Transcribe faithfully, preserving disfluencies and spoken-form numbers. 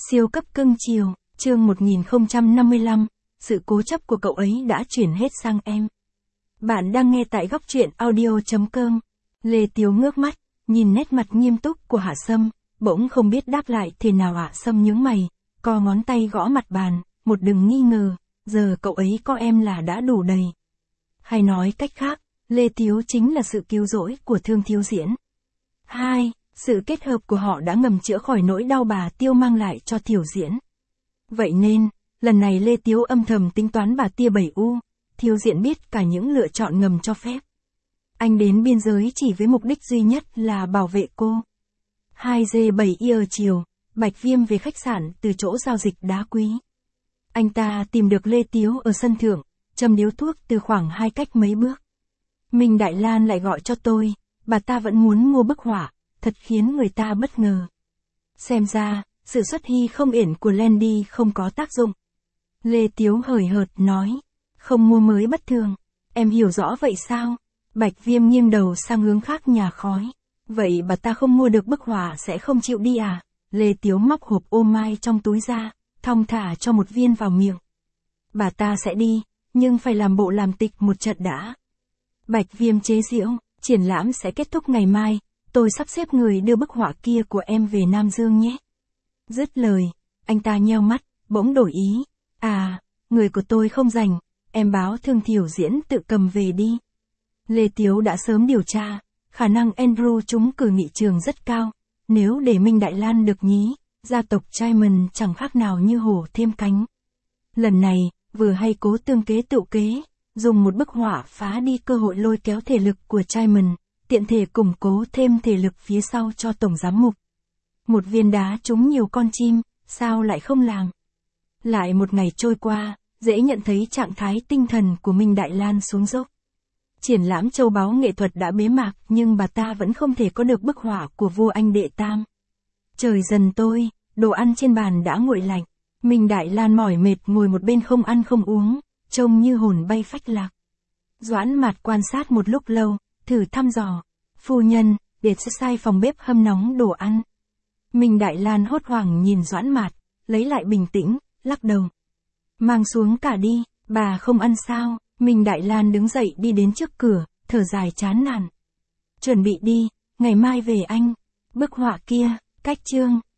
Siêu cấp cưng chiều, chương một nghìn không trăm năm mươi lăm, sự cố chấp của cậu ấy đã chuyển hết sang em. Bạn đang nghe tại góc truyện audio chấm com. Lê Tiếu ngước mắt, nhìn nét mặt nghiêm túc của Hạ Sâm, bỗng không biết đáp lại thế nào. Hạ Sâm nhướng mày, co ngón tay gõ mặt bàn, một đừng nghi ngờ, giờ cậu ấy có em là đã đủ đầy. Hay nói cách khác, Lê Tiếu chính là sự cứu rỗi của Thương Thiếu Diễn. Hai, sự kết hợp của họ đã ngầm chữa khỏi nỗi đau bà Tiêu mang lại cho Thiểu Diễn. Vậy nên, lần này Lê Tiếu âm thầm tính toán bà Tia bảy u, Thiếu Diễn biết cả những lựa chọn ngầm cho phép. Anh đến biên giới chỉ với mục đích duy nhất là bảo vệ cô. hai giờ bảy giờ chiều, Bạch Viêm về khách sạn từ chỗ giao dịch đá quý. Anh ta tìm được Lê Tiếu ở sân thượng, châm điếu thuốc từ khoảng hai cách mấy bước. Minh Đại Lan lại gọi cho tôi, bà ta vẫn muốn mua bức họa, thật khiến người ta bất ngờ. Xem ra, sự xuất hy không yển của Landy không có tác dụng. Lê Tiếu hời hợt nói, không mua mới bất thường. Em hiểu rõ vậy sao? Bạch Viêm nghiêng đầu sang hướng khác nhà khói. Vậy bà ta không mua được bức họa sẽ không chịu đi à? Lê Tiếu móc hộp ô mai trong túi ra, thong thả cho một viên vào miệng. Bà ta sẽ đi, nhưng phải làm bộ làm tịch một trận đã. Bạch Viêm chế giễu, triển lãm sẽ kết thúc ngày mai, tôi sắp xếp người đưa bức họa kia của em về Nam Dương nhé. Dứt lời, anh ta nheo mắt, bỗng đổi ý. À, người của tôi không rảnh, em báo Thương Thiểu Diễn tự cầm về đi. Lê Tiếu đã sớm điều tra, khả năng Andrew trúng cử nghị trường rất cao. Nếu để Minh Đại Lan được nhí, gia tộc Chaiman chẳng khác nào như hổ thêm cánh. Lần này, vừa hay cố tương kế tựu kế, dùng một bức họa phá đi cơ hội lôi kéo thể lực của Chaiman, tiện thể củng cố thêm thể lực phía sau cho Tổng Giám Mục. Một viên đá trúng nhiều con chim, sao lại không làm? Lại một ngày trôi qua, dễ nhận thấy trạng thái tinh thần của Minh Đại Lan xuống dốc. Triển lãm châu báu nghệ thuật đã bế mạc nhưng bà ta vẫn không thể có được bức họa của vua Anh Đệ Tam. Trời dần tối, đồ ăn trên bàn đã nguội lạnh. Minh Đại Lan mỏi mệt ngồi một bên không ăn không uống, trông như hồn bay phách lạc. Doãn Mạt quan sát một lúc lâu, thử thăm dò. Phu nhân, để sai phòng bếp hâm nóng đồ ăn. Minh Đại Lan hốt hoảng nhìn Doãn Mạt, lấy lại bình tĩnh, lắc đầu. Mang xuống cả đi, bà không ăn sao? Minh Đại Lan đứng dậy đi đến trước cửa, thở dài chán nản. Chuẩn bị đi, ngày mai về anh. Bức họa kia, cách chương.